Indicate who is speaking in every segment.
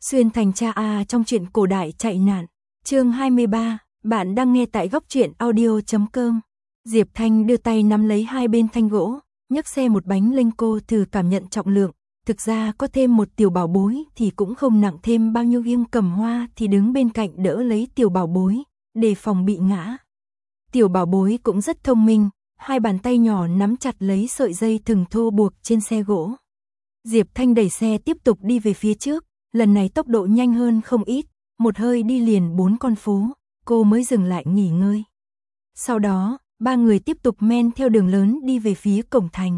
Speaker 1: Xuyên thành cha A trong truyện cổ đại chạy nạn. Chương 23, bạn đang nghe tại góc truyện audio.com. Diệp Thanh đưa tay nắm lấy hai bên thanh gỗ, nhấc xe một bánh lênh cô thử cảm nhận trọng lượng. Thực ra có thêm một tiểu bảo bối thì cũng không nặng thêm bao nhiêu. Riêng Cẩm Hoa thì đứng bên cạnh đỡ lấy tiểu bảo bối, đề phòng bị ngã. Tiểu bảo bối cũng rất thông minh, hai bàn tay nhỏ nắm chặt lấy sợi dây thừng thô buộc trên xe gỗ. Diệp Thanh đẩy xe tiếp tục đi về phía trước, lần này tốc độ nhanh hơn không ít, một hơi đi liền 4 con phố, cô mới dừng lại nghỉ ngơi. Sau đó, ba người tiếp tục men theo đường lớn đi về phía cổng thành.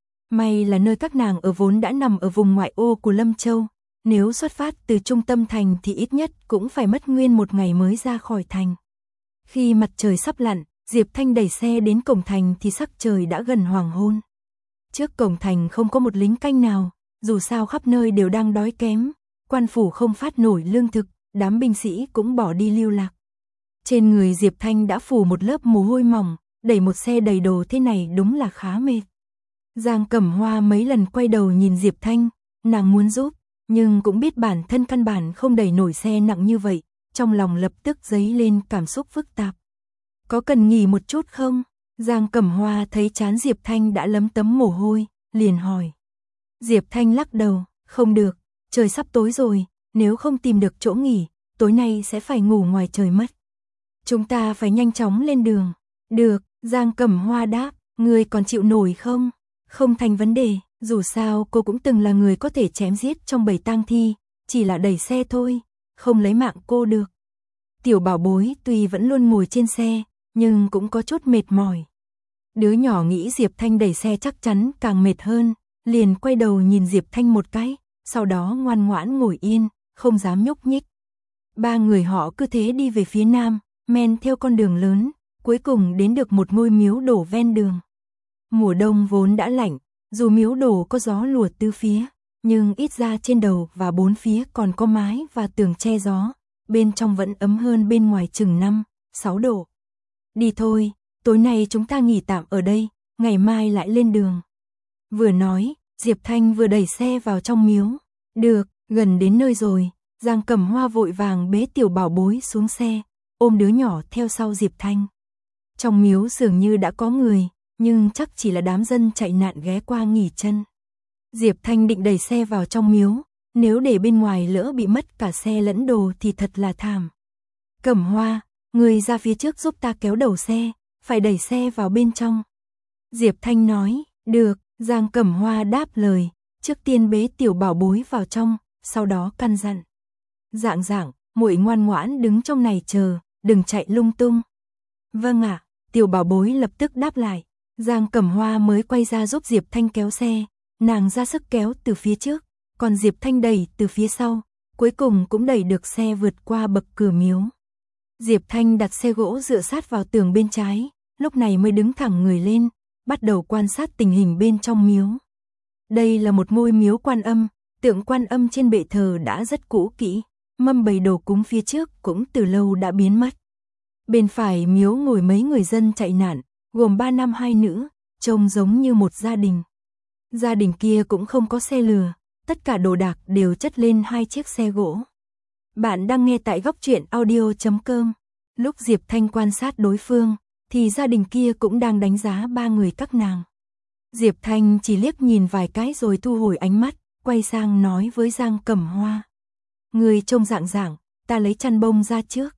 Speaker 1: May là nơi các nàng ở vốn đã nằm ở vùng ngoại ô của Lâm Châu, nếu xuất phát từ trung tâm thành thì ít nhất cũng phải mất nguyên một ngày mới ra khỏi thành. Khi mặt trời sắp lặn, Diệp Thanh đẩy xe đến cổng thành thì sắc trời đã gần hoàng hôn. Trước cổng thành không có một lính canh nào, dù sao khắp nơi đều đang đói kém, quan phủ không phát nổi lương thực, đám binh sĩ cũng bỏ đi lưu lạc. Trên người Diệp Thanh đã phủ một lớp mồ hôi mỏng, đẩy một xe đầy đồ thế này đúng là khá mệt. Giang Cẩm Hoa mấy lần quay đầu nhìn Diệp Thanh, nàng muốn giúp, nhưng cũng biết bản thân căn bản không đẩy nổi xe nặng như vậy, trong lòng lập tức dấy lên cảm xúc phức tạp. Có cần nghỉ một chút không? Giang Cẩm Hoa thấy trán Diệp Thanh đã lấm tấm mồ hôi, liền hỏi. Diệp Thanh lắc đầu, không được, trời sắp tối rồi, nếu không tìm được chỗ nghỉ, tối nay sẽ phải ngủ ngoài trời mất. Chúng ta phải nhanh chóng lên đường. Được, Giang Cẩm Hoa đáp, ngươi còn chịu nổi không? Không thành vấn đề, dù sao cô cũng từng là người có thể chém giết trong bầy tang thi, chỉ là đẩy xe thôi, không lấy mạng cô được. Tiểu bảo bối tuy vẫn luôn ngồi trên xe, nhưng cũng có chút mệt mỏi. Đứa nhỏ nghĩ Diệp Thanh đẩy xe chắc chắn càng mệt hơn, liền quay đầu nhìn Diệp Thanh một cái, sau đó ngoan ngoãn ngồi yên, không dám nhúc nhích. Ba người họ cứ thế đi về phía nam, men theo con đường lớn, cuối cùng đến được một ngôi miếu đổ ven đường. Mùa đông vốn đã lạnh, dù miếu đổ có gió lùa tứ phía, nhưng ít ra trên đầu và bốn phía còn có mái và tường che gió, bên trong vẫn ấm hơn bên ngoài chừng 5-6 độ. Đi thôi, tối nay chúng ta nghỉ tạm ở đây, ngày mai lại lên đường. Vừa nói, Diệp Thanh vừa đẩy xe vào trong miếu. Được, gần đến nơi rồi, Giang Cẩm Hoa vội vàng bế tiểu bảo bối xuống xe, ôm đứa nhỏ theo sau Diệp Thanh. Trong miếu dường như đã có người, nhưng chắc chỉ là đám dân chạy nạn ghé qua nghỉ chân. Diệp Thanh định đẩy xe vào trong miếu, nếu để bên ngoài lỡ bị mất cả xe lẫn đồ thì thật là thảm. Cẩm Hoa, người ra phía trước giúp ta kéo đầu xe, phải đẩy xe vào bên trong. Diệp Thanh nói, được, Giang Cẩm Hoa đáp lời, trước tiên bế tiểu bảo bối vào trong, sau đó căn dặn. Dạng, muội ngoan ngoãn đứng trong này chờ, đừng chạy lung tung. Vâng ạ, tiểu bảo bối lập tức đáp lại. Giang Cẩm Hoa mới quay ra giúp Diệp Thanh kéo xe, nàng ra sức kéo từ phía trước, còn Diệp Thanh đẩy từ phía sau, cuối cùng cũng đẩy được xe vượt qua bậc cửa miếu. Diệp Thanh đặt xe gỗ dựa sát vào tường bên trái, lúc này mới đứng thẳng người lên, bắt đầu quan sát tình hình bên trong miếu. Đây là một ngôi miếu Quan Âm, tượng Quan Âm trên bệ thờ đã rất cũ kỹ, mâm bày đồ cúng phía trước cũng từ lâu đã biến mất. Bên phải miếu ngồi mấy người dân chạy nạn, gồm 3 nam 2 nữ, trông giống như một gia đình. Gia đình kia cũng không có xe lừa, tất cả đồ đạc đều chất lên 2 chiếc xe gỗ. Bạn đang nghe tại góc truyện audio.com. Lúc Diệp Thanh quan sát đối phương, thì gia đình kia cũng đang đánh giá ba người các nàng. Diệp Thanh chỉ liếc nhìn vài cái rồi thu hồi ánh mắt, quay sang nói với Giang Cẩm Hoa. Người trông dạng, ta lấy chăn bông ra trước.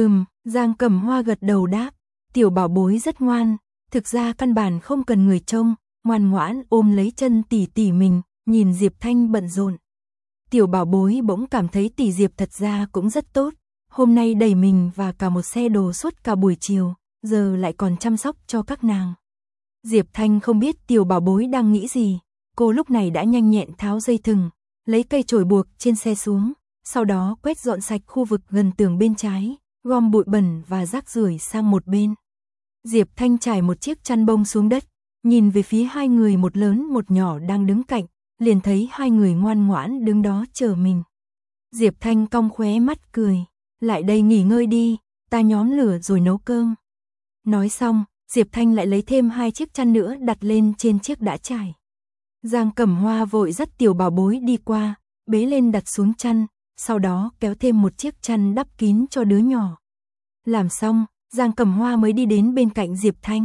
Speaker 1: Giang Cẩm Hoa gật đầu đáp. Tiểu bảo bối rất ngoan, thực ra căn bản không cần người trông, ngoan ngoãn ôm lấy chân tỷ mình, nhìn Diệp Thanh bận rộn. Tiểu bảo bối bỗng cảm thấy tỷ Diệp thật ra cũng rất tốt, hôm nay đẩy mình và cả một xe đồ suốt cả buổi chiều, giờ lại còn chăm sóc cho các nàng. Diệp Thanh không biết tiểu bảo bối đang nghĩ gì, cô lúc này đã nhanh nhẹn tháo dây thừng, lấy cây chổi buộc trên xe xuống, sau đó quét dọn sạch khu vực gần tường bên trái, gom bụi bẩn và rác rưởi sang một bên. Diệp Thanh trải một chiếc chăn bông xuống đất, nhìn về phía hai người một lớn một nhỏ đang đứng cạnh, liền thấy hai người ngoan ngoãn đứng đó chờ mình. Diệp Thanh cong khóe mắt cười, lại đây nghỉ ngơi đi, ta nhóm lửa rồi nấu cơm. Nói xong, Diệp Thanh lại lấy thêm 2 chiếc chăn nữa đặt lên trên chiếc đã trải. Giang Cẩm Hoa vội dắt tiểu bảo bối đi qua, bế lên đặt xuống chăn, sau đó kéo thêm một chiếc chăn đắp kín cho đứa nhỏ. Làm xong, Giang Cẩm Hoa mới đi đến bên cạnh Diệp Thanh.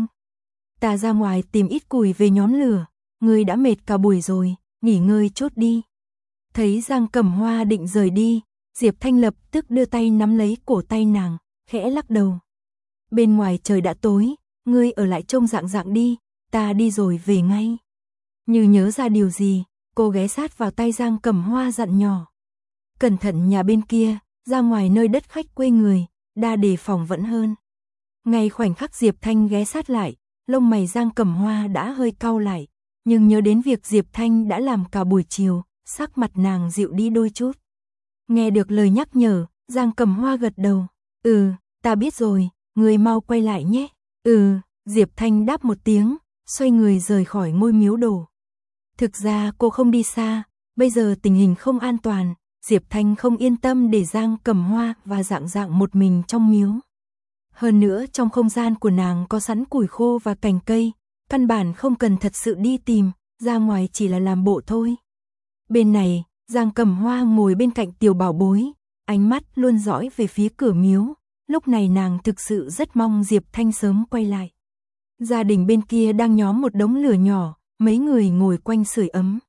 Speaker 1: Ta ra ngoài tìm ít củi về nhóm lửa, ngươi đã mệt cả buổi rồi, nghỉ ngơi chút đi. Thấy Giang Cẩm Hoa định rời đi, Diệp Thanh lập tức đưa tay nắm lấy cổ tay nàng, khẽ lắc đầu. Bên ngoài trời đã tối, ngươi ở lại trông Dạng Dạng đi, ta đi rồi về ngay. Như nhớ ra điều gì, cô ghé sát vào tay Giang Cẩm Hoa dặn nhỏ. Cẩn thận nhà bên kia, ra ngoài nơi đất khách quê người, đa đề phòng vẫn hơn. Ngay khoảnh khắc Diệp Thanh ghé sát lại, lông mày Giang Cẩm Hoa đã hơi cau lại, nhưng nhớ đến việc Diệp Thanh đã làm cả buổi chiều, sắc mặt nàng dịu đi đôi chút. Nghe được lời nhắc nhở, Giang Cẩm Hoa gật đầu. Ta biết rồi, người mau quay lại nhé. Diệp Thanh đáp một tiếng, xoay người rời khỏi ngôi miếu đồ. Thực ra cô không đi xa, bây giờ tình hình không an toàn, Diệp Thanh không yên tâm để Giang Cẩm Hoa và Dạng Dạng một mình trong miếu. Hơn nữa trong không gian của nàng có sẵn củi khô và cành cây, căn bản không cần thật sự đi tìm, ra ngoài chỉ là làm bộ thôi. Bên này, Giang Cẩm Hoa ngồi bên cạnh Tiểu Bảo Bối, ánh mắt luôn dõi về phía cửa miếu, lúc này nàng thực sự rất mong Diệp Thanh sớm quay lại. Gia đình bên kia đang nhóm một đống lửa nhỏ, mấy người ngồi quanh sưởi ấm.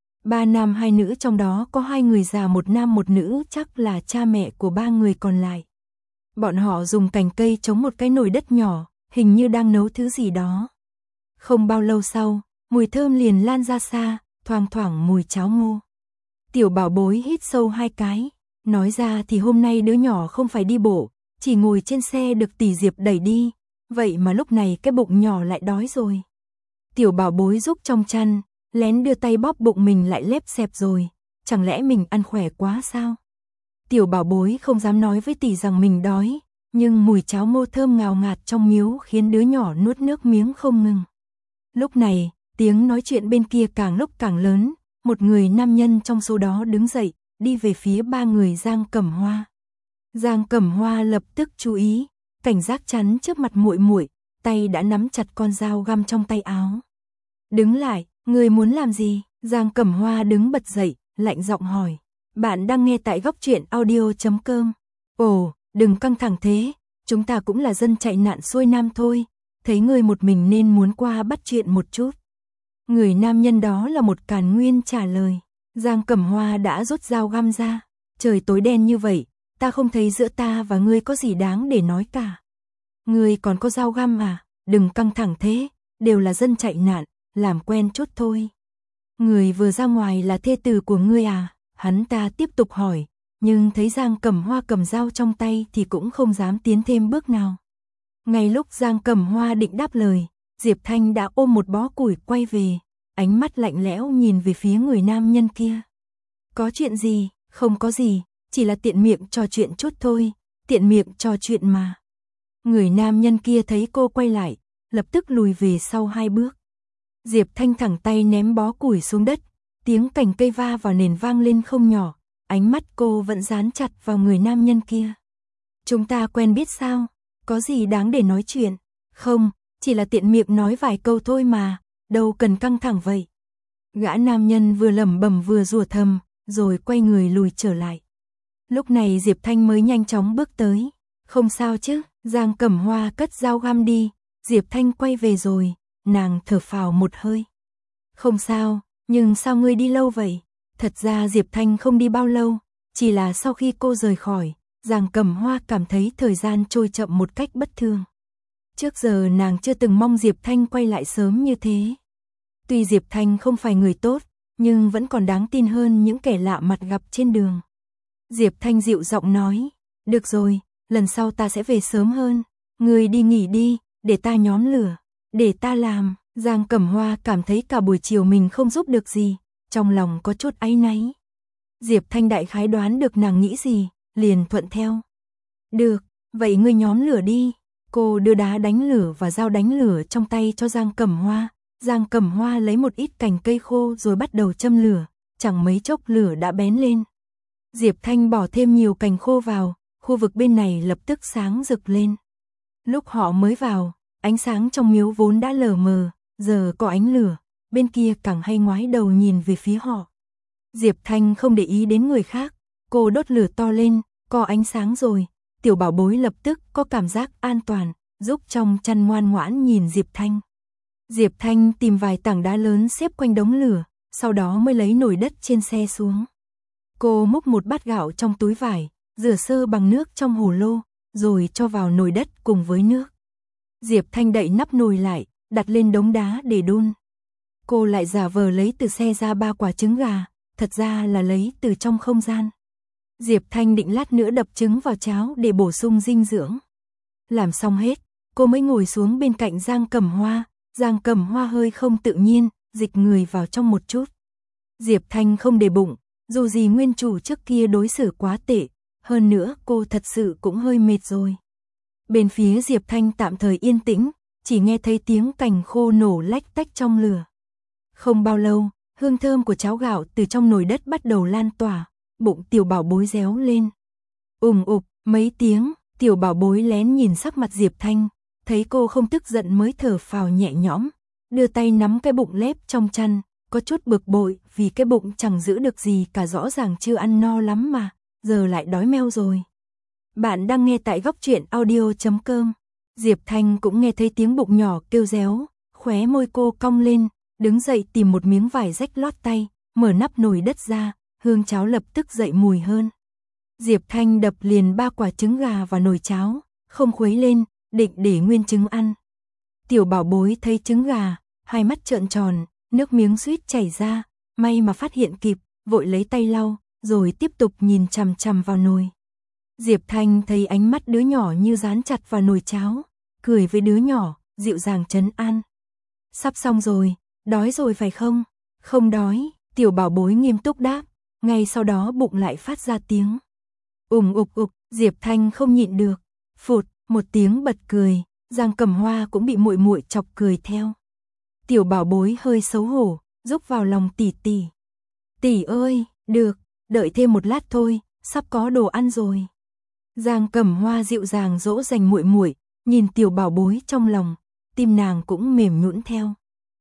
Speaker 1: 3 nam 2 nữ, trong đó có 2 người già, 1 nam 1 nữ, chắc là cha mẹ của 3 người còn lại. Bọn họ dùng cành cây chống một cái nồi đất nhỏ, hình như đang nấu thứ gì đó. Không bao lâu sau, mùi thơm liền lan ra xa, thoang thoảng mùi cháo ngô. Tiểu Bảo Bối hít sâu 2 cái, nói ra thì hôm nay đứa nhỏ không phải đi bộ, chỉ ngồi trên xe được tỷ Diệp đẩy đi, vậy mà lúc này cái bụng nhỏ lại đói rồi. Tiểu Bảo Bối rúc trong chăn, lén đưa tay bóp bụng mình lại lép xẹp rồi, chẳng lẽ mình ăn khỏe quá sao? Tiểu Bảo Bối không dám nói với tỷ rằng mình đói, nhưng mùi cháo ngô thơm ngào ngạt trong miếu khiến đứa nhỏ nuốt nước miếng không ngừng. Lúc này, tiếng nói chuyện bên kia càng lúc càng lớn, một người nam nhân trong số đó đứng dậy, đi về phía 3 người Giang Cẩm Hoa. Giang Cẩm Hoa lập tức chú ý, cảnh giác chắn trước mặt muội muội, tay đã nắm chặt con dao găm trong tay áo. Đứng lại, người muốn làm gì? Giang Cẩm Hoa đứng bật dậy, lạnh giọng hỏi. Bạn đang nghe tại Góc Truyện Audio.com. Ồ, đừng căng thẳng thế, chúng ta cũng là dân chạy nạn xuôi nam thôi, thấy người một mình nên muốn qua bắt chuyện một chút. Người nam nhân đó là một Càn Nguyên trả lời. Giang Cẩm Hoa đã rút dao găm ra. Trời tối đen như vậy, ta không thấy giữa ta và ngươi có gì đáng để nói cả. Ngươi còn có dao găm à? Đừng căng thẳng thế, đều là dân chạy nạn, làm quen chút thôi. Người vừa ra ngoài là thê tử của ngươi à? Hắn ta tiếp tục hỏi, nhưng thấy Giang Cẩm Hoa cầm dao trong tay thì cũng không dám tiến thêm bước nào. Ngay lúc Giang Cẩm Hoa định đáp lời, Diệp Thanh đã ôm một bó củi quay về, ánh mắt lạnh lẽo nhìn về phía người nam nhân kia. Có chuyện gì? Không có gì, chỉ là tiện miệng trò chuyện chút thôi, tiện miệng trò chuyện mà. Người nam nhân kia thấy cô quay lại, lập tức lùi về sau 2 bước. Diệp Thanh thẳng tay ném bó củi xuống đất, tiếng cành cây va vào nền vang lên không nhỏ, ánh mắt cô vẫn dán chặt vào người nam nhân kia. Chúng ta quen biết sao? Có gì đáng để nói chuyện? Không, chỉ là tiện miệng nói vài câu thôi mà, đâu cần căng thẳng vậy. Gã nam nhân vừa lẩm bẩm vừa rủa thầm, rồi quay người lùi trở lại. Lúc này Diệp Thanh mới nhanh chóng bước tới. Không sao chứ? Giang Cẩm Hoa cất dao găm đi, Diệp Thanh quay về rồi, nàng thở phào một hơi. Không sao, nhưng sao ngươi đi lâu vậy? Thật ra Diệp Thanh không đi bao lâu, chỉ là sau khi cô rời khỏi, Giang Cẩm Hoa cảm thấy thời gian trôi chậm một cách bất thường. Trước giờ nàng chưa từng mong Diệp Thanh quay lại sớm như thế. Tuy Diệp Thanh không phải người tốt, nhưng vẫn còn đáng tin hơn những kẻ lạ mặt gặp trên đường. Diệp Thanh dịu giọng nói, được rồi, lần sau ta sẽ về sớm hơn, ngươi đi nghỉ đi, để ta nhóm lửa, để ta làm. Giang Cẩm Hoa cảm thấy cả buổi chiều mình không giúp được gì, trong lòng có chút áy náy. Diệp Thanh đại khái đoán được nàng nghĩ gì, liền thuận theo. Được, vậy ngươi nhóm lửa đi. Cô đưa đá đánh lửa và dao đánh lửa trong tay cho Giang Cẩm Hoa. Giang Cẩm Hoa lấy một ít cành cây khô rồi bắt đầu châm lửa, chẳng mấy chốc lửa đã bén lên. Diệp Thanh bỏ thêm nhiều cành khô vào, khu vực bên này lập tức sáng rực lên. Lúc họ mới vào, ánh sáng trong miếu vốn đã lờ mờ, giờ có ánh lửa, bên kia càng hay ngoái đầu nhìn về phía họ. Diệp Thanh không để ý đến người khác, Cô đốt lửa to lên, có ánh sáng rồi, tiểu bảo bối lập tức có cảm giác an toàn, giúp trong chăn ngoan ngoãn nhìn Diệp Thanh. Diệp Thanh tìm vài tảng đá lớn xếp quanh đống lửa, sau đó mới lấy nồi đất trên xe xuống. Cô múc một bát gạo trong túi vải, rửa sơ bằng nước trong hồ lô, rồi cho vào nồi đất cùng với nước. Diệp Thanh đậy nắp nồi lại, đặt lên đống đá để đun. Cô lại giả vờ lấy từ xe ra 3 quả trứng gà, thật ra là lấy từ trong không gian. Diệp Thanh định lát nữa đập trứng vào cháo để bổ sung dinh dưỡng. Làm xong hết, cô mới ngồi xuống bên cạnh Giang Cẩm Hoa. Giang Cẩm Hoa hơi không tự nhiên, dịch người vào trong một chút. Diệp Thanh không để bụng, dù gì nguyên chủ trước kia đối xử quá tệ, hơn nữa cô thật sự cũng hơi mệt rồi. Bên phía Diệp Thanh tạm thời yên tĩnh, chỉ nghe thấy tiếng cành khô nổ lách tách trong lửa. Không bao lâu, hương thơm của cháo gạo từ trong nồi đất bắt đầu lan tỏa, bụng tiểu bảo bối réo lên. Ục, mấy tiếng, tiểu bảo bối lén nhìn sắc mặt Diệp Thanh, thấy cô không tức giận mới thở phào nhẹ nhõm, đưa tay nắm cái bụng lép trong chăn, có chút bực bội vì cái bụng chẳng giữ được gì cả, rõ ràng chưa ăn no lắm mà, giờ lại đói meo rồi. Bạn đang nghe tại Góc Truyện Audio.com. Diệp Thanh cũng nghe thấy tiếng bụng nhỏ kêu réo, khóe môi cô cong lên, đứng dậy tìm một miếng vải rách lót tay, mở nắp nồi đất ra, hương cháo lập tức dậy mùi hơn. Diệp Thanh đập liền 3 quả trứng gà vào nồi cháo, không khuấy lên, định để nguyên trứng ăn. Tiểu bảo bối thấy trứng gà, hai mắt trợn tròn, nước miếng suýt chảy ra, may mà phát hiện kịp, vội lấy tay lau, rồi tiếp tục nhìn chằm chằm vào nồi. Diệp Thanh thấy ánh mắt đứa nhỏ như dán chặt vào nồi cháo, cười với đứa nhỏ, dịu dàng trấn an. Sắp xong rồi, đói rồi phải không? Không đói, tiểu bảo bối nghiêm túc đáp, ngay sau đó bụng lại phát ra tiếng. Ục, Diệp Thanh không nhịn được, phụt, một tiếng bật cười, Giang Cẩm Hoa cũng bị muội muội chọc cười theo. Tiểu bảo bối hơi xấu hổ, rúc vào lòng tỷ tỷ. Tỷ ơi, được, đợi thêm một lát thôi, sắp có đồ ăn rồi. Giang Cẩm Hoa dịu dàng dỗ dành muội muội, nhìn tiểu bảo bối trong lòng, tim nàng cũng mềm nhũn theo.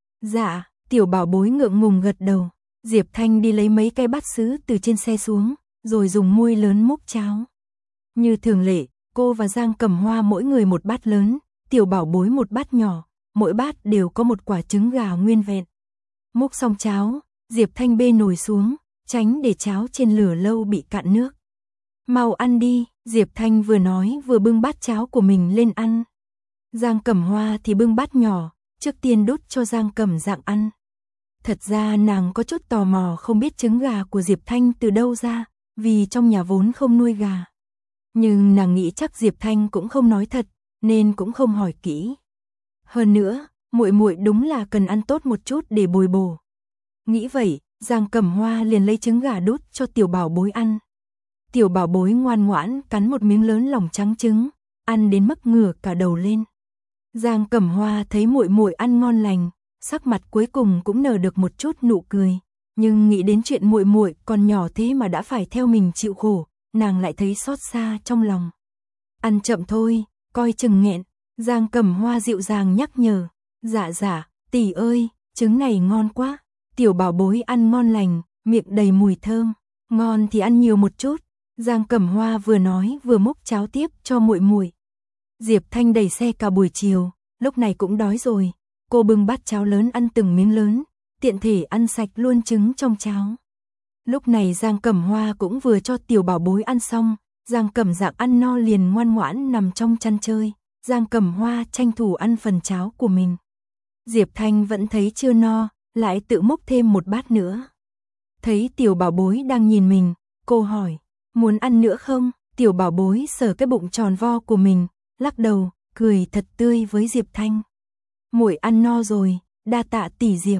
Speaker 1: Dạ, tiểu bảo bối ngượng ngùng gật đầu. Diệp Thanh đi lấy mấy cái bát sứ từ trên xe xuống, rồi dùng muôi lớn múc cháo. Như thường lệ, cô và Giang Cẩm Hoa mỗi người một bát lớn, tiểu bảo bối một bát nhỏ, mỗi bát đều có một quả trứng gà nguyên vẹn. Múc xong cháo, Diệp Thanh bê nồi xuống, tránh để cháo trên lửa lâu bị cạn nước. Mau ăn đi, Diệp Thanh vừa nói vừa bưng bát cháo của mình lên ăn. Giang Cẩm Hoa thì bưng bát nhỏ, trước tiên đút cho Giang Cẩm Dạng ăn. Thật ra nàng có chút tò mò không biết trứng gà của Diệp Thanh từ đâu ra, vì trong nhà vốn không nuôi gà. Nhưng nàng nghĩ chắc Diệp Thanh cũng không nói thật, nên cũng không hỏi kỹ. Hơn nữa, muội muội đúng là cần ăn tốt một chút để bồi bổ. Nghĩ vậy, Giang Cẩm Hoa liền lấy trứng gà đút cho tiểu bảo bối ăn. Tiểu bảo bối ngoan ngoãn cắn một miếng lớn lòng trắng trứng, ăn đến mức ngửa cả đầu lên. Giang Cẩm Hoa thấy muội muội ăn ngon lành, sắc mặt cuối cùng cũng nở được một chút nụ cười, nhưng nghĩ đến chuyện muội muội còn nhỏ thế mà đã phải theo mình chịu khổ, nàng lại thấy xót xa trong lòng. Ăn chậm thôi, coi chừng nghẹn. Giang Cẩm Hoa dịu dàng nhắc nhở. Dạ, tỷ ơi, trứng này ngon quá. Tiểu bảo bối ăn ngon lành, miệng đầy mùi thơm. Ngon thì ăn nhiều một chút. Giang Cẩm Hoa vừa nói vừa múc cháo tiếp cho muội muội. Diệp Thanh đẩy xe cả buổi chiều, lúc này cũng đói rồi. Cô bưng bát cháo lớn ăn từng miếng lớn, tiện thể ăn sạch luôn trứng trong cháo. Lúc này Giang Cẩm Hoa cũng vừa cho tiểu bảo bối ăn xong, Giang Cẩm Dạng ăn no liền ngoan ngoãn nằm trong chăn chơi. Giang Cẩm Hoa tranh thủ ăn phần cháo của mình. Diệp Thanh vẫn thấy chưa no, lại tự múc thêm một bát nữa. Thấy tiểu bảo bối đang nhìn mình, cô hỏi, muốn ăn nữa không? Tiểu bảo bối sờ cái bụng tròn vo của mình, lắc đầu, cười thật tươi với Diệp Thanh. Muội ăn no rồi, đa tạ tỷ Diệp.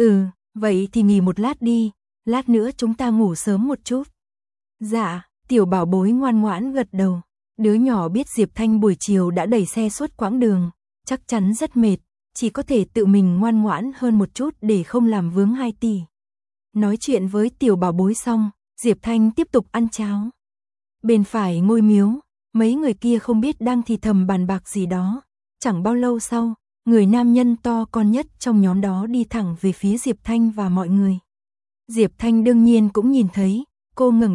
Speaker 1: Vậy thì nghỉ một lát đi, lát nữa chúng ta ngủ sớm một chút. Dạ, tiểu bảo bối ngoan ngoãn gật đầu. Đứa nhỏ biết Diệp Thanh buổi chiều đã đẩy xe suốt quãng đường, chắc chắn rất mệt, chỉ có thể tự mình ngoan ngoãn hơn một chút để không làm vướng hai tỷ. Nói chuyện với tiểu bảo bối xong, Diệp Thanh tiếp tục ăn cháo. Bên phải ngôi miếu, mấy người kia không biết đang thì thầm bàn bạc gì đó. Chẳng bao lâu sau, người nam nhân to con nhất trong nhóm đó đi thẳng về phía Diệp Thanh và mọi người. Diệp Thanh đương nhiên cũng nhìn thấy, cô ngẩng đầu,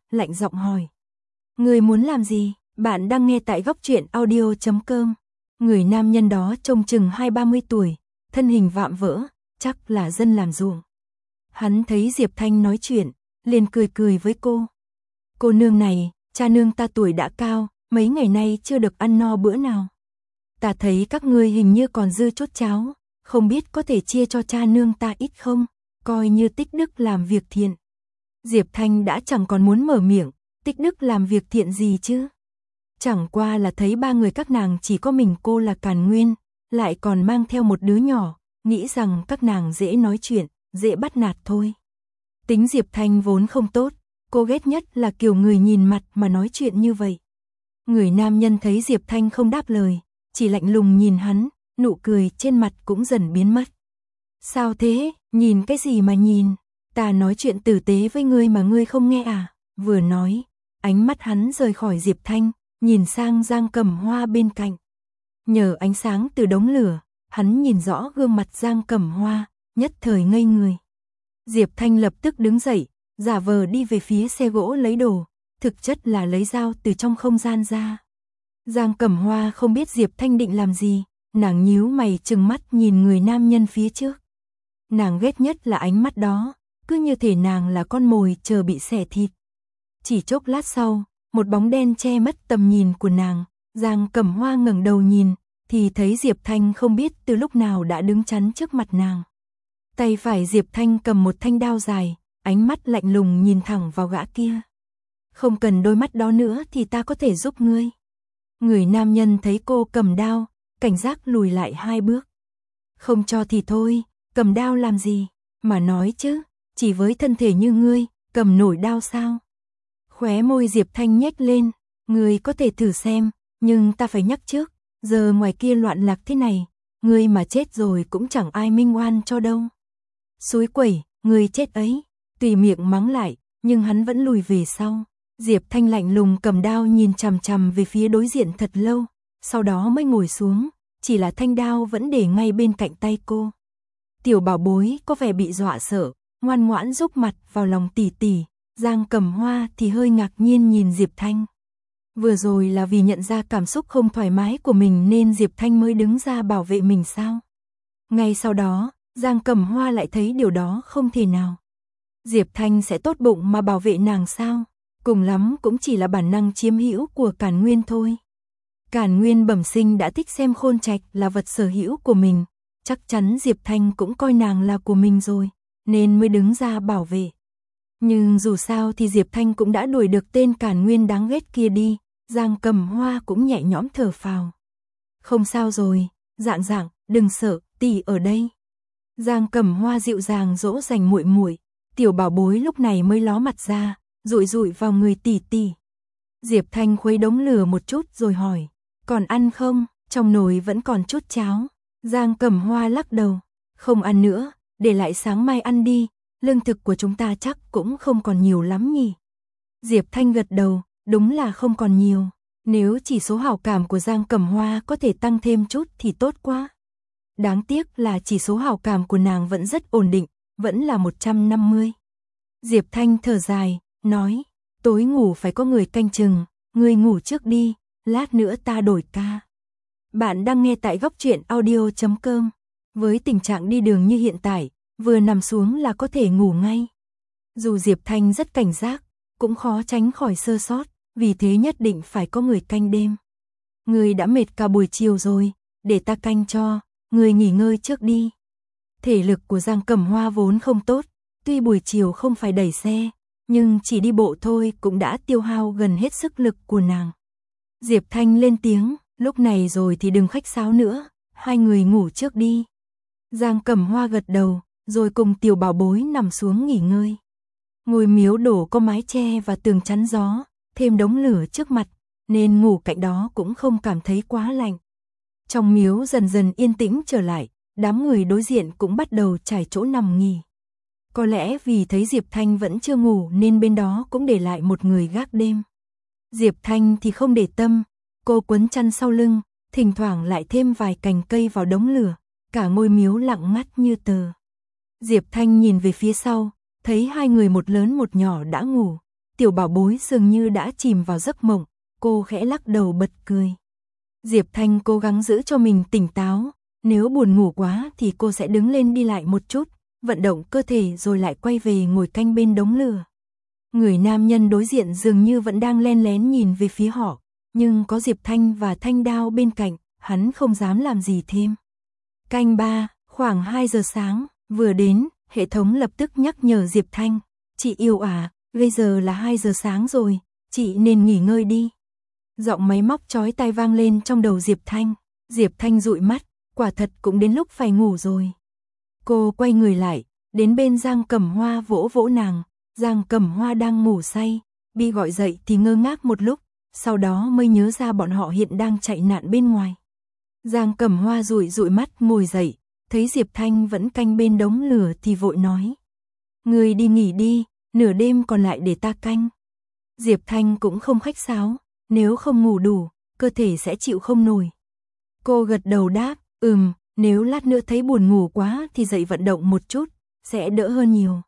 Speaker 1: lạnh giọng hỏi. Người muốn làm gì? Bạn đang nghe tại góc truyện audio.com. Người nam nhân đó trông chừng 20-30 tuổi, thân hình vạm vỡ, chắc là dân làm ruộng. Hắn thấy Diệp Thanh nói chuyện, liền cười cười với cô. Cô nương này, cha nương ta tuổi đã cao, mấy ngày nay chưa được ăn no bữa nào. Ta thấy các ngươi hình như còn dư chút cháo, không biết có thể chia cho cha nương ta ít không, coi như tích đức làm việc thiện. Diệp Thanh đã chẳng còn muốn mở miệng, tích đức làm việc thiện gì chứ? Chẳng qua là thấy ba người các nàng chỉ có mình cô là Càn Nguyên, lại còn mang theo một đứa nhỏ, nghĩ rằng các nàng dễ nói chuyện, dễ bắt nạt thôi. Tính Diệp Thanh vốn không tốt, cô ghét nhất là kiểu người nhìn mặt mà nói chuyện như vậy. Người nam nhân thấy Diệp Thanh không đáp lời, chỉ lạnh lùng nhìn hắn, nụ cười trên mặt cũng dần biến mất. Sao thế, nhìn cái gì mà nhìn, ta nói chuyện tử tế với ngươi mà ngươi không nghe à? Vừa nói, ánh mắt hắn rời khỏi Diệp Thanh, nhìn sang Giang Cẩm Hoa bên cạnh. Nhờ ánh sáng từ đống lửa, hắn nhìn rõ gương mặt Giang Cẩm Hoa, nhất thời ngây người. Diệp Thanh lập tức đứng dậy, giả vờ đi về phía xe gỗ lấy đồ, thực chất là lấy dao từ trong không gian ra. Giang Cẩm Hoa không biết Diệp Thanh định làm gì, nàng nhíu mày trừng mắt nhìn người nam nhân phía trước. Nàng ghét nhất là ánh mắt đó, cứ như thể nàng là con mồi chờ bị xẻ thịt. Chỉ chốc lát sau, một bóng đen che mất tầm nhìn của nàng, Giang Cẩm Hoa ngẩng đầu nhìn, thì thấy Diệp Thanh không biết từ lúc nào đã đứng chắn trước mặt nàng. Tay phải Diệp Thanh cầm một thanh đao dài, ánh mắt lạnh lùng nhìn thẳng vào gã kia. Không cần đôi mắt đó nữa thì ta có thể giúp ngươi. Người nam nhân thấy cô cầm đao, cảnh giác lùi lại 2 bước. Không cho thì thôi, cầm đao làm gì, mà nói chứ, chỉ với thân thể như ngươi, cầm nổi đao sao? Khóe môi Diệp Thanh nhếch lên, ngươi có thể thử xem, nhưng ta phải nhắc trước, giờ ngoài kia loạn lạc thế này, ngươi mà chết rồi cũng chẳng ai minh oan cho đâu. Xúi quẩy, ngươi chết ấy, tùy miệng mắng lại, nhưng hắn vẫn lùi về sau. Diệp Thanh lạnh lùng cầm đao nhìn chằm chằm về phía đối diện thật lâu, sau đó mới ngồi xuống, chỉ là thanh đao vẫn để ngay bên cạnh tay cô. Tiểu bảo bối có vẻ bị dọa sợ, ngoan ngoãn rúc mặt vào lòng tỷ tỷ, Giang Cẩm Hoa thì hơi ngạc nhiên nhìn Diệp Thanh. Vừa rồi là vì nhận ra cảm xúc không thoải mái của mình nên Diệp Thanh mới đứng ra bảo vệ mình sao? Ngay sau đó, Giang Cẩm Hoa lại thấy điều đó không thể nào. Diệp Thanh sẽ tốt bụng mà bảo vệ nàng sao? Cùng lắm cũng chỉ là bản năng chiếm hữu của Càn Nguyên thôi. Càn Nguyên bẩm sinh đã thích xem Khôn Trạch là vật sở hữu của mình, chắc chắn Diệp Thanh cũng coi nàng là của mình rồi, nên mới đứng ra bảo vệ. Nhưng dù sao thì Diệp Thanh cũng đã đuổi được tên Càn Nguyên đáng ghét kia đi, Giang Cẩm Hoa cũng nhẹ nhõm thở phào. Không sao rồi, Dạng Dạng, đừng sợ, tỷ ở đây. Giang Cẩm Hoa dịu dàng dỗ dành muội muội, tiểu bảo bối lúc này mới ló mặt ra, dụi dụi vào người tỷ tỷ. Diệp Thanh khuấy đống lửa một chút rồi hỏi, còn ăn không, trong nồi vẫn còn chút cháo. Giang Cẩm Hoa lắc đầu, không ăn nữa, để lại sáng mai ăn đi, lương thực của chúng ta chắc cũng không còn nhiều lắm nhỉ. Diệp Thanh gật đầu, đúng là không còn nhiều, nếu chỉ số hảo cảm của Giang Cẩm Hoa có thể tăng thêm chút thì tốt quá. Đáng tiếc là chỉ số hảo cảm của nàng vẫn rất ổn định, vẫn là 150. Diệp Thanh thở dài, nói, tối ngủ phải có người canh chừng, ngươi ngủ trước đi, lát nữa ta đổi ca. Bạn đang nghe tại góc truyện audio.com. Với tình trạng đi đường như hiện tại, vừa nằm xuống là có thể ngủ ngay. Dù Diệp Thanh rất cảnh giác, cũng khó tránh khỏi sơ sót, vì thế nhất định phải có người canh đêm. Ngươi đã mệt cả buổi chiều rồi, để ta canh cho, ngươi nghỉ ngơi trước đi. Thể lực của Giang Cẩm Hoa vốn không tốt, tuy buổi chiều không phải đẩy xe, nhưng chỉ đi bộ thôi cũng đã tiêu hao gần hết sức lực của nàng. Diệp Thanh lên tiếng, lúc này rồi thì đừng khách sáo nữa, hai người ngủ trước đi. Giang Cẩm Hoa gật đầu, rồi cùng tiểu bảo bối nằm xuống nghỉ ngơi. Ngôi miếu đổ có mái che và tường chắn gió, thêm đống lửa trước mặt, nên ngủ cạnh đó cũng không cảm thấy quá lạnh. Trong miếu dần dần yên tĩnh trở lại, đám người đối diện cũng bắt đầu trải chỗ nằm nghỉ. Có lẽ vì thấy Diệp Thanh vẫn chưa ngủ nên bên đó cũng để lại một người gác đêm. Diệp Thanh thì không để tâm, cô quấn chăn sau lưng, thỉnh thoảng lại thêm vài cành cây vào đống lửa, cả ngôi miếu lặng ngắt như tờ. Diệp Thanh nhìn về phía sau, thấy hai người một lớn một nhỏ đã ngủ, tiểu bảo bối dường như đã chìm vào giấc mộng, cô khẽ lắc đầu bật cười. Diệp Thanh cố gắng giữ cho mình tỉnh táo, nếu buồn ngủ quá thì cô sẽ đứng lên đi lại một chút, vận động cơ thể rồi lại quay về ngồi canh bên đống lửa. Người nam nhân đối diện dường như vẫn đang len lén nhìn về phía họ, nhưng có Diệp Thanh và thanh đao bên cạnh, hắn không dám làm gì thêm. Canh 3, khoảng 2 giờ sáng, vừa đến, hệ thống lập tức nhắc nhở Diệp Thanh. Chị yêu à, bây giờ là 2 giờ sáng rồi, chị nên nghỉ ngơi đi. Giọng máy móc chói tai vang lên trong đầu Diệp Thanh. Diệp Thanh dụi mắt, quả thật cũng đến lúc phải ngủ rồi. Cô quay người lại, đến bên Giang Cẩm Hoa vỗ vỗ nàng. Giang Cẩm Hoa đang ngủ say, bị gọi dậy thì ngơ ngác một lúc, sau đó mới nhớ ra bọn họ hiện đang chạy nạn bên ngoài. Giang Cẩm Hoa dụi mắt ngồi dậy, thấy Diệp Thanh vẫn canh bên đống lửa thì vội nói. Người đi nghỉ đi, nửa đêm còn lại để ta canh. Diệp Thanh cũng không khách sáo, nếu không ngủ đủ, cơ thể sẽ chịu không nổi. Cô gật đầu đáp, nếu lát nữa thấy buồn ngủ quá thì dậy vận động một chút, sẽ đỡ hơn nhiều.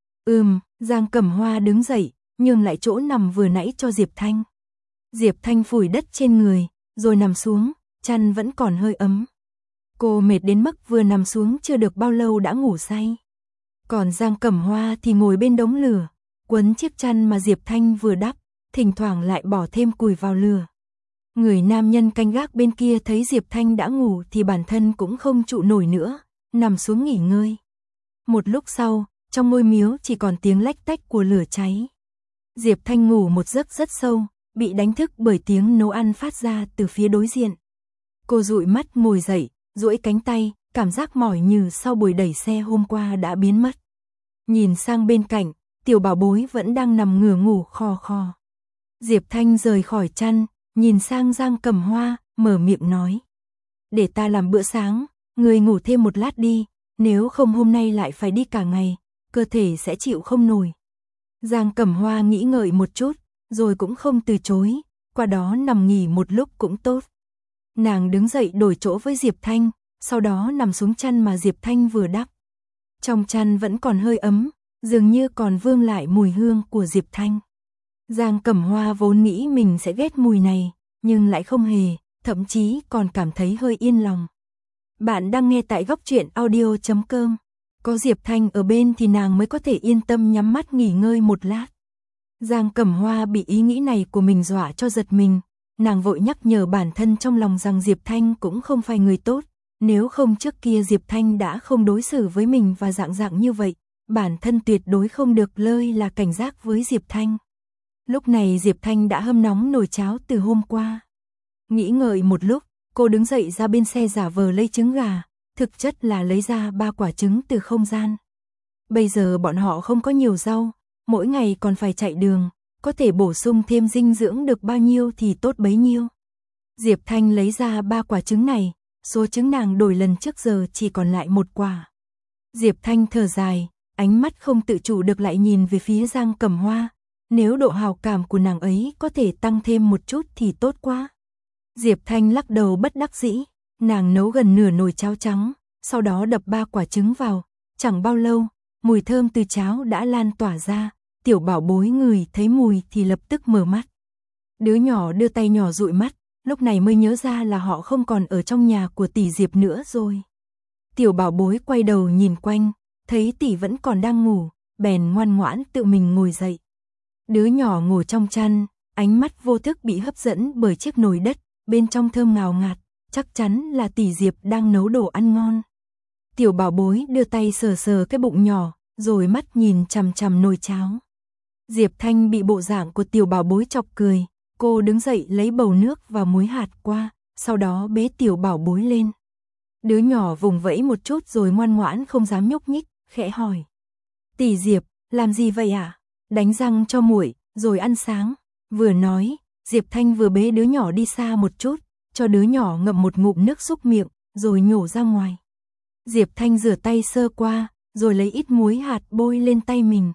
Speaker 1: Giang Cẩm Hoa đứng dậy, nhường lại chỗ nằm vừa nãy cho Diệp Thanh. Diệp Thanh phủi đất trên người, rồi nằm xuống, chăn vẫn còn hơi ấm. Cô mệt đến mức vừa nằm xuống chưa được bao lâu đã ngủ say. Còn Giang Cẩm Hoa thì ngồi bên đống lửa, quấn chiếc chăn mà Diệp Thanh vừa đắp, thỉnh thoảng lại bỏ thêm củi vào lửa. Người nam nhân canh gác bên kia thấy Diệp Thanh đã ngủ thì bản thân cũng không trụ nổi nữa, nằm xuống nghỉ ngơi. Một lúc sau, trong ngôi miếu chỉ còn tiếng lách tách của lửa cháy. Diệp Thanh ngủ một giấc rất sâu, bị đánh thức bởi tiếng nấu ăn phát ra từ phía đối diện. Cô dụi mắt ngồi dậy, duỗi cánh tay, cảm giác mỏi như sau buổi đẩy xe hôm qua đã biến mất. Nhìn sang bên cạnh, tiểu bảo bối vẫn đang nằm ngửa ngủ khò khò. Diệp Thanh rời khỏi chăn, nhìn sang Giang Cẩm Hoa, mở miệng nói. Để ta làm bữa sáng, người ngủ thêm một lát đi, nếu không hôm nay lại phải đi cả ngày, cơ thể sẽ chịu không nổi. Giang Cẩm Hoa nghĩ ngợi một chút, rồi cũng không từ chối, qua đó nằm nghỉ một lúc cũng tốt. Nàng đứng dậy đổi chỗ với Diệp Thanh, sau đó nằm xuống chăn mà Diệp Thanh vừa đắp. Trong chăn vẫn còn hơi ấm, dường như còn vương lại mùi hương của Diệp Thanh. Giang Cẩm Hoa vốn nghĩ mình sẽ ghét mùi này, nhưng lại không hề, thậm chí còn cảm thấy hơi yên lòng. Bạn đang nghe tại góc truyện audio.com. Có Diệp Thanh ở bên thì nàng mới có thể yên tâm nhắm mắt nghỉ ngơi một lát. Giang Cẩm Hoa bị ý nghĩ này của mình dọa cho giật mình. Nàng vội nhắc nhở bản thân trong lòng rằng Diệp Thanh cũng không phải người tốt. Nếu không trước kia Diệp Thanh đã không đối xử với mình và dạng như vậy, bản thân tuyệt đối không được lơi là cảnh giác với Diệp Thanh. Lúc này Diệp Thanh đã hâm nóng nồi cháo từ hôm qua. Nghĩ ngợi một lúc, cô đứng dậy ra bên xe giả vờ lấy trứng gà, thực chất là lấy ra 3 quả trứng từ không gian. Bây giờ bọn họ không có nhiều rau, mỗi ngày còn phải chạy đường, có thể bổ sung thêm dinh dưỡng được bao nhiêu thì tốt bấy nhiêu. Diệp Thanh lấy ra 3 quả trứng này, số trứng nàng đổi lần trước giờ chỉ còn lại 1 quả. Diệp Thanh thở dài, ánh mắt không tự chủ được lại nhìn về phía Giang Cẩm Hoa, nếu độ hào cảm của nàng ấy có thể tăng thêm một chút thì tốt quá. Diệp Thanh lắc đầu bất đắc dĩ, nàng nấu gần nửa nồi cháo trắng, sau đó đập 3 quả trứng vào, chẳng bao lâu, mùi thơm từ cháo đã lan tỏa ra, tiểu bảo bối ngửi thấy mùi thì lập tức mở mắt. Đứa nhỏ đưa tay nhỏ dụi mắt, lúc này mới nhớ ra là họ không còn ở trong nhà của tỷ Diệp nữa rồi. Tiểu bảo bối quay đầu nhìn quanh, thấy tỷ vẫn còn đang ngủ, bèn ngoan ngoãn tự mình ngồi dậy. Đứa nhỏ ngồi trong chăn, ánh mắt vô thức bị hấp dẫn bởi chiếc nồi đất, bên trong thơm ngào ngạt, chắc chắn là tỷ Diệp đang nấu đồ ăn ngon. Tiểu bảo bối đưa tay sờ sờ cái bụng nhỏ, rồi mắt nhìn chằm chằm nồi cháo. Diệp Thanh bị bộ dạng của tiểu bảo bối chọc cười, cô đứng dậy lấy bầu nước và muối hạt qua, sau đó bế tiểu bảo bối lên. Đứa nhỏ vùng vẫy một chút rồi ngoan ngoãn không dám nhúc nhích, khẽ hỏi. Tỷ Diệp, làm gì vậy ạ? Đánh răng cho muội, rồi ăn sáng. Vừa nói, Diệp Thanh vừa bế đứa nhỏ đi xa một chút, cho đứa nhỏ ngậm một ngụm nước súc miệng, rồi nhổ ra ngoài. Diệp Thanh rửa tay sơ qua, rồi lấy ít muối hạt bôi lên tay mình.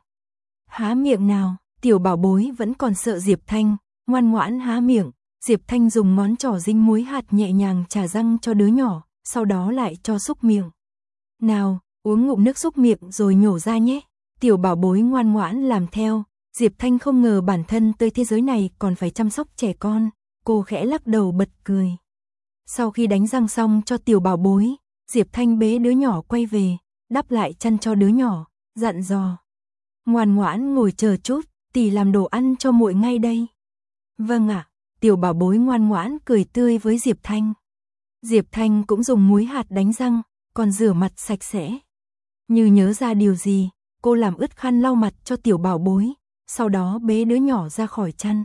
Speaker 1: Há miệng nào, tiểu bảo bối vẫn còn sợ Diệp Thanh, ngoan ngoãn há miệng. Diệp Thanh dùng ngón trỏ dính muối hạt nhẹ nhàng chà răng cho đứa nhỏ, sau đó lại cho súc miệng. Nào, uống ngụm nước súc miệng rồi nhổ ra nhé. Tiểu bảo bối ngoan ngoãn làm theo, Diệp Thanh không ngờ bản thân tới thế giới này còn phải chăm sóc trẻ con, cô khẽ lắc đầu bật cười. Sau khi đánh răng xong cho tiểu bảo bối, Diệp Thanh bế đứa nhỏ quay về, đắp lại chăn cho đứa nhỏ, dặn dò. Ngoan ngoãn ngồi chờ chút, tỷ làm đồ ăn cho muội ngay đây. Vâng ạ, tiểu bảo bối ngoan ngoãn cười tươi với Diệp Thanh. Diệp Thanh cũng dùng muối hạt đánh răng, còn rửa mặt sạch sẽ. Như nhớ ra điều gì, cô làm ướt khăn lau mặt cho tiểu bảo bối, sau đó bế đứa nhỏ ra khỏi chăn.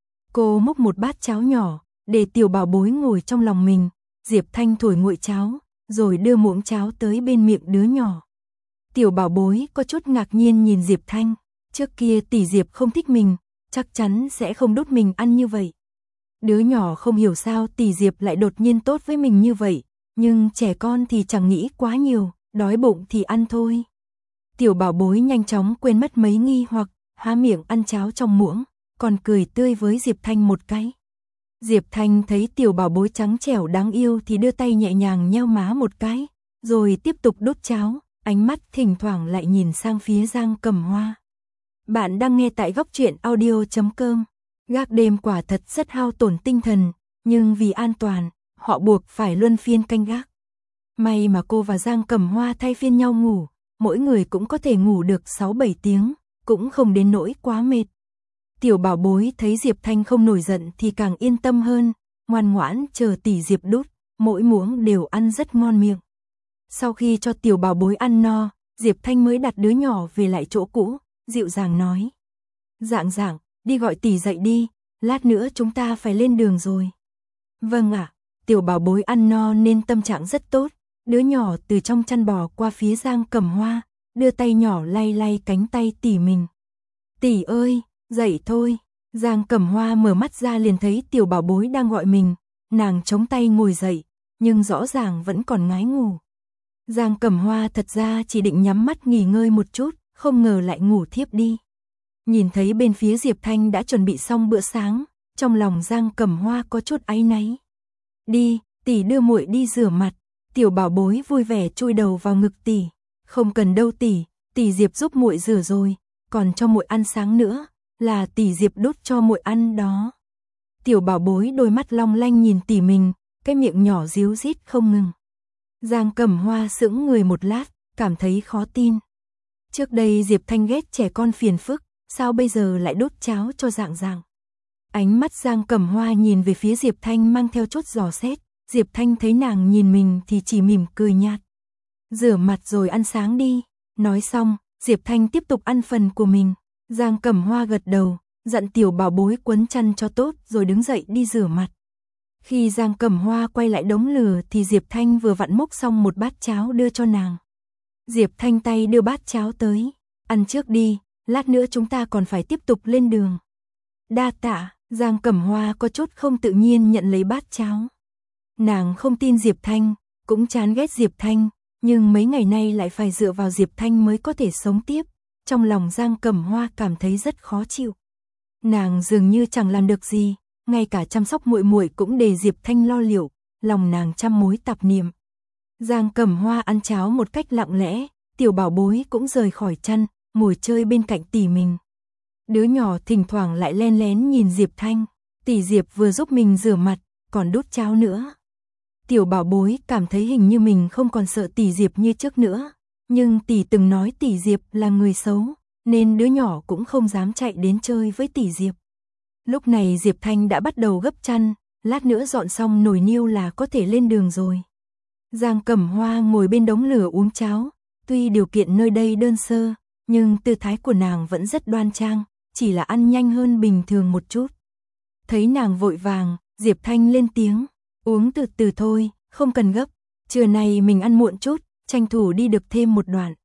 Speaker 1: Cô múc một bát cháo nhỏ, để tiểu bảo bối ngồi trong lòng mình, Diệp Thanh thổi nguội cháo, rồi đưa muỗng cháo tới bên miệng đứa nhỏ. Tiểu bảo bối có chút ngạc nhiên nhìn Diệp Thanh, trước kia tỷ Diệp không thích mình, chắc chắn sẽ không đút mình ăn như vậy. Đứa nhỏ không hiểu sao tỷ Diệp lại đột nhiên tốt với mình như vậy, nhưng trẻ con thì chẳng nghĩ quá nhiều, đói bụng thì ăn thôi. Tiểu bảo bối nhanh chóng quên mất mấy nghi hoặc, há miệng ăn cháo trong muỗng, còn cười tươi với Diệp Thanh một cái. Diệp Thanh thấy tiểu bảo bối trắng trẻo đáng yêu thì đưa tay nhẹ nhàng nheo má một cái, rồi tiếp tục đút cháo, ánh mắt thỉnh thoảng lại nhìn sang phía Giang Cẩm Hoa. Bạn đang nghe tại góc truyện audio.com. Gác đêm quả thật rất hao tổn tinh thần, nhưng vì an toàn, họ buộc phải luân phiên canh gác. May mà cô và Giang Cẩm Hoa thay phiên nhau ngủ, mỗi người cũng có thể ngủ được 6-7 tiếng, cũng không đến nỗi quá mệt. Tiểu bảo bối thấy Diệp Thanh không nổi giận thì càng yên tâm hơn, ngoan ngoãn chờ tỷ Diệp đút, mỗi muỗng đều ăn rất ngon miệng. Sau khi cho tiểu bảo bối ăn no, Diệp Thanh mới đặt đứa nhỏ về lại chỗ cũ, dịu dàng nói. Dạng, đi gọi tỷ dậy đi, lát nữa chúng ta phải lên đường rồi. Vâng ạ, tiểu bảo bối ăn no nên tâm trạng rất tốt, đứa nhỏ từ trong chăn bò qua phía Giang Cẩm Hoa, đưa tay nhỏ lay lay cánh tay tỷ mình. Tỷ ơi, dậy thôi. Giang Cẩm Hoa mở mắt ra liền thấy tiểu bảo bối đang gọi mình, nàng chống tay ngồi dậy, nhưng rõ ràng vẫn còn ngái ngủ. Giang Cẩm Hoa thật ra chỉ định nhắm mắt nghỉ ngơi một chút, không ngờ lại ngủ thiếp đi. Nhìn thấy bên phía Diệp Thanh đã chuẩn bị xong bữa sáng, trong lòng Giang Cẩm Hoa có chút áy náy. Đi, tỷ đưa muội đi rửa mặt. Tiểu bảo bối vui vẻ chui đầu vào ngực tỷ. Không cần đâu tỷ Diệp giúp muội rửa rồi, còn cho muội ăn sáng nữa, là tỷ Diệp đút cho muội ăn đó. Tiểu bảo bối đôi mắt long lanh nhìn tỷ mình, cái miệng nhỏ ríu rít không ngừng. Giang Cẩm Hoa sững người một lát, cảm thấy khó tin. Trước đây Diệp Thanh ghét trẻ con phiền phức, sao bây giờ lại đút cháo cho Dạng. Ánh mắt Giang Cẩm Hoa nhìn về phía Diệp Thanh mang theo chút dò xét, Diệp Thanh thấy nàng nhìn mình thì chỉ mỉm cười nhạt. Rửa mặt rồi ăn sáng đi. Nói xong, Diệp Thanh tiếp tục ăn phần của mình. Giang Cẩm Hoa gật đầu, dặn tiểu bảo bối quấn chăn cho tốt rồi đứng dậy đi rửa mặt. Khi Giang Cẩm Hoa quay lại đống lửa thì Diệp Thanh vừa vặn múc xong một bát cháo đưa cho nàng. Diệp Thanh tay đưa bát cháo tới. Ăn trước đi, lát nữa chúng ta còn phải tiếp tục lên đường. Đa tạ. Giang Cẩm Hoa có chút không tự nhiên nhận lấy bát cháo. Nàng không tin Diệp Thanh, cũng chán ghét Diệp Thanh, nhưng mấy ngày nay lại phải dựa vào Diệp Thanh mới có thể sống tiếp. Trong lòng Giang Cẩm Hoa cảm thấy rất khó chịu. Nàng dường như chẳng làm được gì, ngay cả chăm sóc muội muội cũng để Diệp Thanh lo liệu, lòng nàng trăm mối tạp niệm. Giang Cẩm Hoa ăn cháo một cách lặng lẽ, tiểu bảo bối cũng rời khỏi chăn, ngồi chơi bên cạnh tỷ mình. Đứa nhỏ thỉnh thoảng lại len lén nhìn Diệp Thanh, tỷ Diệp vừa giúp mình rửa mặt, còn đút cháo nữa. Tiểu bảo bối cảm thấy hình như mình không còn sợ tỷ Diệp như trước nữa, nhưng tỷ từng nói tỷ Diệp là người xấu, nên đứa nhỏ cũng không dám chạy đến chơi với tỷ Diệp. Lúc này Diệp Thanh đã bắt đầu gấp chăn, lát nữa dọn xong nồi niêu là có thể lên đường rồi. Giang Cẩm Hoa ngồi bên đống lửa uống cháo, tuy điều kiện nơi đây đơn sơ, nhưng tư thái của nàng vẫn rất đoan trang, chỉ là ăn nhanh hơn bình thường một chút. Thấy nàng vội vàng, Diệp Thanh lên tiếng, uống từ từ thôi, không cần gấp, trưa nay mình ăn muộn chút, tranh thủ đi được thêm một đoạn.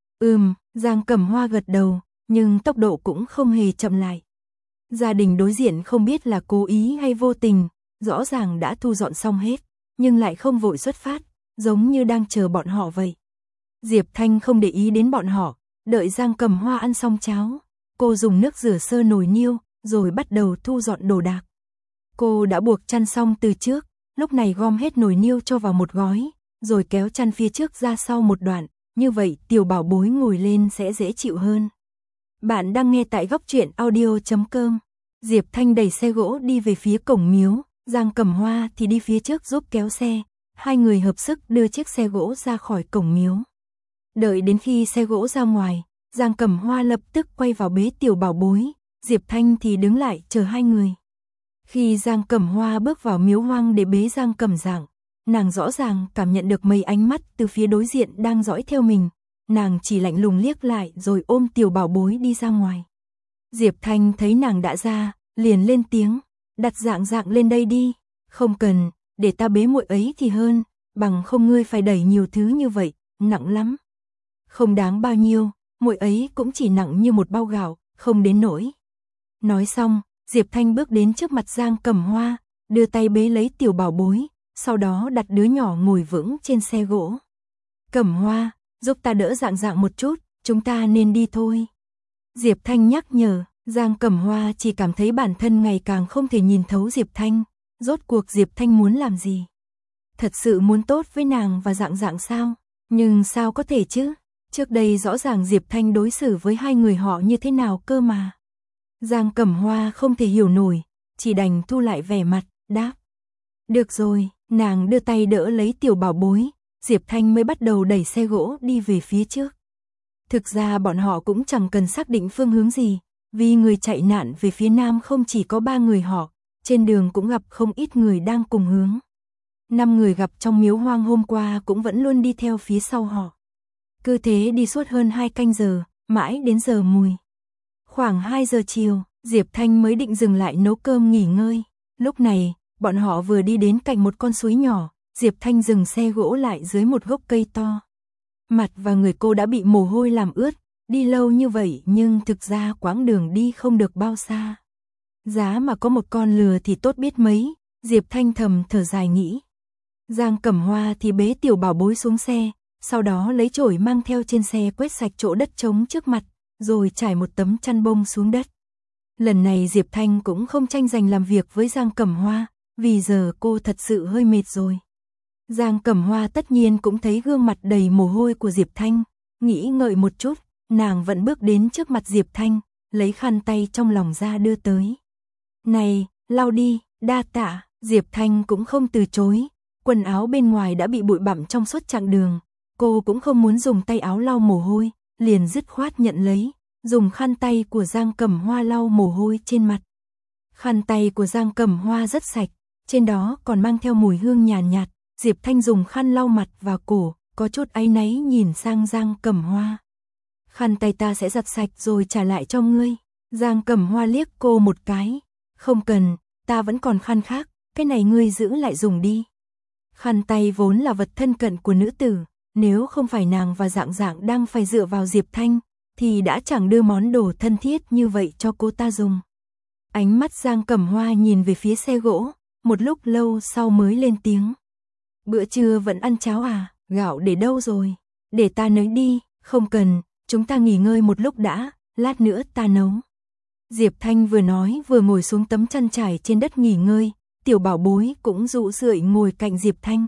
Speaker 1: Giang Cẩm Hoa gật đầu, nhưng tốc độ cũng không hề chậm lại. Gia đình đối diện không biết là cố ý hay vô tình, rõ ràng đã thu dọn xong hết, nhưng lại không vội xuất phát, giống như đang chờ bọn họ vậy. Diệp Thanh không để ý đến bọn họ, đợi Giang Cẩm Hoa ăn xong cháo, cô dùng nước rửa sơ nồi niêu, rồi bắt đầu thu dọn đồ đạc. Cô đã buộc chăn xong từ trước, lúc này gom hết nồi niêu cho vào một gói, rồi kéo chăn phía trước ra sau một đoạn, như vậy tiểu bảo bối ngồi lên sẽ dễ chịu hơn. Bạn đang nghe tại góc truyện audio.com. Diệp Thanh đẩy xe gỗ đi về phía cổng miếu, Giang Cẩm Hoa thì đi phía trước giúp kéo xe. Hai người hợp sức đưa chiếc xe gỗ ra khỏi cổng miếu. Đợi đến khi xe gỗ ra ngoài, Giang Cẩm Hoa lập tức quay vào bế tiểu bảo bối, Diệp Thanh thì đứng lại chờ hai người. Khi Giang Cẩm Hoa bước vào miếu hoang để bế Giang Cẩm Dạng, nàng rõ ràng cảm nhận được mấy ánh mắt từ phía đối diện đang dõi theo mình. Nàng chỉ lạnh lùng liếc lại rồi ôm tiểu bảo bối đi ra ngoài. Diệp Thanh thấy nàng đã ra, liền lên tiếng, đặt Dạng Dạng lên đây đi, không cần, để ta bế muội ấy thì hơn, bằng không ngươi phải đẩy nhiều thứ như vậy, nặng lắm. Không đáng bao nhiêu, muội ấy cũng chỉ nặng như một bao gạo, không đến nỗi. Nói xong, Diệp Thanh bước đến trước mặt Giang Cẩm Hoa, đưa tay bế lấy tiểu bảo bối, sau đó đặt đứa nhỏ ngồi vững trên xe gỗ. Cẩm Hoa, giúp ta đỡ Dạng Dạng một chút, chúng ta nên đi thôi. Diệp Thanh nhắc nhở, Giang Cẩm Hoa chỉ cảm thấy bản thân ngày càng không thể nhìn thấu Diệp Thanh. Rốt cuộc Diệp Thanh muốn làm gì? Thật sự muốn tốt với nàng và Dạng Dạng sao? Nhưng sao có thể chứ? Trước đây rõ ràng Diệp Thanh đối xử với hai người họ như thế nào cơ mà. Giang Cẩm Hoa không thể hiểu nổi, chỉ đành thu lại vẻ mặt, đáp. Được rồi, nàng đưa tay đỡ lấy tiểu bảo bối, Diệp Thanh mới bắt đầu đẩy xe gỗ đi về phía trước. Thực ra bọn họ cũng chẳng cần xác định phương hướng gì, vì người chạy nạn về phía nam không chỉ có 3 người họ, trên đường cũng gặp không ít người đang cùng hướng. 5 người gặp trong miếu hoang hôm qua cũng vẫn luôn đi theo phía sau họ. Cứ thế đi suốt hơn 2 canh giờ, mãi đến giờ mùi. Khoảng 2 giờ chiều, Diệp Thanh mới định dừng lại nấu cơm nghỉ ngơi. Lúc này, bọn họ vừa đi đến cạnh một con suối nhỏ, Diệp Thanh dừng xe gỗ lại dưới một gốc cây to. Mặt và người cô đã bị mồ hôi làm ướt, đi lâu như vậy nhưng thực ra quãng đường đi không được bao xa. Giá mà có một con lừa thì tốt biết mấy, Diệp Thanh thầm thở dài nghĩ. Giang Cẩm Hoa thì bế tiểu bảo bối xuống xe, sau đó lấy chổi mang theo trên xe quét sạch chỗ đất trống trước mặt, rồi trải một tấm chăn bông xuống đất. Lần này Diệp Thanh cũng không tranh giành làm việc với Giang Cẩm Hoa, vì giờ cô thật sự hơi mệt rồi. Giang Cẩm Hoa tất nhiên cũng thấy gương mặt đầy mồ hôi của Diệp Thanh, nghĩ ngợi một chút, nàng vẫn bước đến trước mặt Diệp Thanh, lấy khăn tay trong lòng ra đưa tới. Này, lau đi, đa tạ, Diệp Thanh cũng không từ chối, quần áo bên ngoài đã bị bụi bặm trong suốt chặng đường, cô cũng không muốn dùng tay áo lau mồ hôi, liền dứt khoát nhận lấy, dùng khăn tay của Giang Cẩm Hoa lau mồ hôi trên mặt. Khăn tay của Giang Cẩm Hoa rất sạch, trên đó còn mang theo mùi hương nhàn nhạt. Diệp Thanh dùng khăn lau mặt và cổ, có chút áy náy nhìn sang Giang Cẩm Hoa. Khăn tay ta sẽ giặt sạch rồi trả lại cho ngươi. Giang Cẩm Hoa liếc cô một cái. Không cần, ta vẫn còn khăn khác, cái này ngươi giữ lại dùng đi. Khăn tay vốn là vật thân cận của nữ tử, nếu không phải nàng và Dạng Dạng đang phải dựa vào Diệp Thanh, thì đã chẳng đưa món đồ thân thiết như vậy cho cô ta dùng. Ánh mắt Giang Cẩm Hoa nhìn về phía xe gỗ, một lúc lâu sau mới lên tiếng. Bữa trưa vẫn ăn cháo à, gạo để đâu rồi? Để ta nấu đi, không cần, chúng ta nghỉ ngơi một lúc đã, lát nữa ta nấu. Diệp Thanh vừa nói vừa ngồi xuống tấm chăn trải trên đất nghỉ ngơi, tiểu bảo bối cũng rụ rượi ngồi cạnh Diệp Thanh.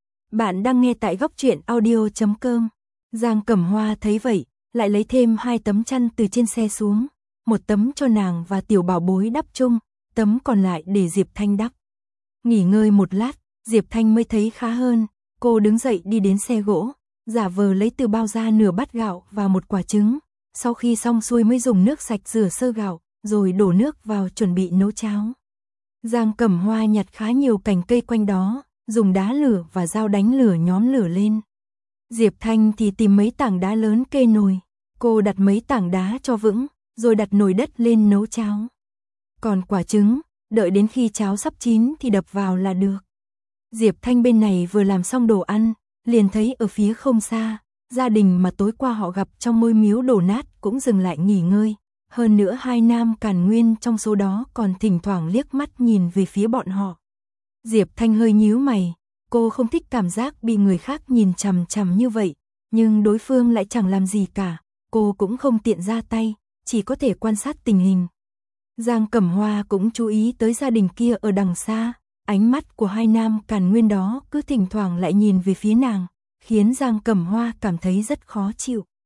Speaker 1: Bạn đang nghe tại góc truyện audio.com. Giang Cẩm Hoa thấy vậy, lại lấy thêm 2 tấm chăn từ trên xe xuống, một tấm cho nàng và tiểu bảo bối đắp chung, tấm còn lại để Diệp Thanh đắp. Nghỉ ngơi một lát, Diệp Thanh mới thấy khá hơn, cô đứng dậy đi đến xe gỗ, giả vờ lấy từ bao ra nửa bát gạo và một quả trứng, sau khi xong xuôi mới dùng nước sạch rửa sơ gạo, rồi đổ nước vào chuẩn bị nấu cháo. Giang Cẩm Hoa nhặt khá nhiều cành cây quanh đó, dùng đá lửa và dao đánh lửa nhóm lửa lên. Diệp Thanh thì tìm mấy tảng đá lớn kê nồi, cô đặt mấy tảng đá cho vững, rồi đặt nồi đất lên nấu cháo. Còn quả trứng, đợi đến khi cháo sắp chín thì đập vào là được. Diệp Thanh bên này vừa làm xong đồ ăn, liền thấy ở phía không xa, gia đình mà tối qua họ gặp trong ngôi miếu đổ nát cũng dừng lại nghỉ ngơi. Hơn nữa 2 nam Càn Nguyên trong số đó còn thỉnh thoảng liếc mắt nhìn về phía bọn họ. Diệp Thanh hơi nhíu mày, cô không thích cảm giác bị người khác nhìn chằm chằm như vậy, nhưng đối phương lại chẳng làm gì cả, cô cũng không tiện ra tay, chỉ có thể quan sát tình hình. Giang Cẩm Hoa cũng chú ý tới gia đình kia ở đằng xa, ánh mắt của 2 nam Càn Nguyên đó cứ thỉnh thoảng lại nhìn về phía nàng, khiến Giang Cẩm Hoa cảm thấy rất khó chịu.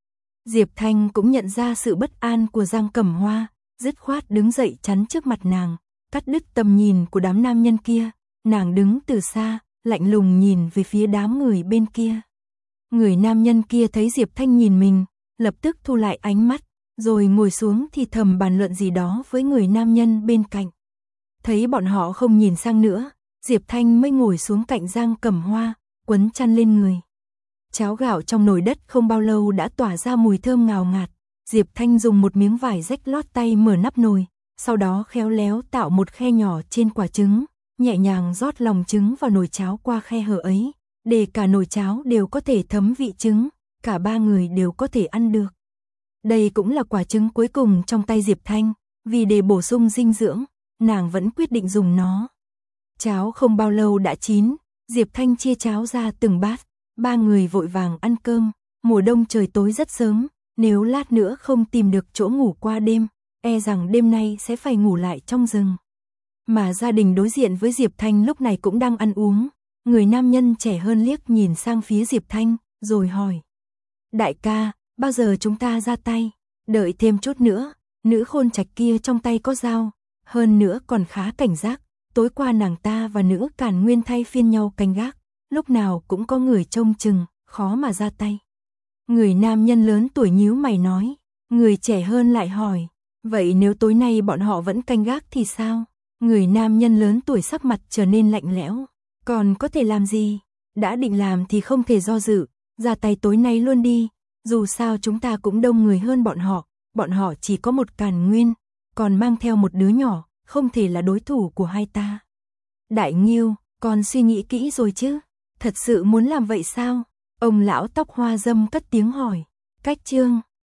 Speaker 1: Diệp Thanh cũng nhận ra sự bất an của Giang Cẩm Hoa, dứt khoát đứng dậy chắn trước mặt nàng, cắt đứt tầm nhìn của đám nam nhân kia. Nàng đứng từ xa, lạnh lùng nhìn về phía đám người bên kia. Người nam nhân kia thấy Diệp Thanh nhìn mình, lập tức thu lại ánh mắt, rồi ngồi xuống thì thầm bàn luận gì đó với người nam nhân bên cạnh. Thấy bọn họ không nhìn sang nữa, Diệp Thanh mới ngồi xuống cạnh Giang Cẩm Hoa, quấn chăn lên người. Cháo gạo trong nồi đất không bao lâu đã tỏa ra mùi thơm ngào ngạt. Diệp Thanh dùng một miếng vải rách lót tay mở nắp nồi, sau đó khéo léo tạo một khe nhỏ trên quả trứng, nhẹ nhàng rót lòng trứng vào nồi cháo qua khe hở ấy, để cả nồi cháo đều có thể thấm vị trứng, cả ba người đều có thể ăn được. Đây cũng là quả trứng cuối cùng trong tay Diệp Thanh, vì để bổ sung dinh dưỡng, nàng vẫn quyết định dùng nó. Cháo không bao lâu đã chín, Diệp Thanh chia cháo ra từng bát, ba người vội vàng ăn cơm. Mùa đông trời tối rất sớm, nếu lát nữa không tìm được chỗ ngủ qua đêm, e rằng đêm nay sẽ phải ngủ lại trong rừng. Mà gia đình đối diện với Diệp Thanh lúc này cũng đang ăn uống. Người nam nhân trẻ hơn liếc nhìn sang phía Diệp Thanh, rồi hỏi. Đại ca, bao giờ chúng ta ra tay? Đợi thêm chút nữa, nữ khôn trạch kia trong tay có dao, hơn nữa còn khá cảnh giác. Tối qua nàng ta và nữ Càn Nguyên thay phiên nhau canh gác, lúc nào cũng có người trông chừng, khó mà ra tay. Người nam nhân lớn tuổi nhíu mày nói, người trẻ hơn lại hỏi, vậy nếu tối nay bọn họ vẫn canh gác thì sao? Người nam nhân lớn tuổi sắc mặt trở nên lạnh lẽo, còn có thể làm gì? Đã định làm thì không thể do dự, ra tay tối nay luôn đi, dù sao chúng ta cũng đông người hơn bọn họ chỉ có một Càn Nguyên, còn mang theo một đứa nhỏ, không thể là đối thủ của hai ta. Đại Nghiêu, con suy nghĩ kỹ rồi chứ? Thật sự muốn làm vậy sao? Ông lão tóc hoa râm cất tiếng hỏi. Cách chương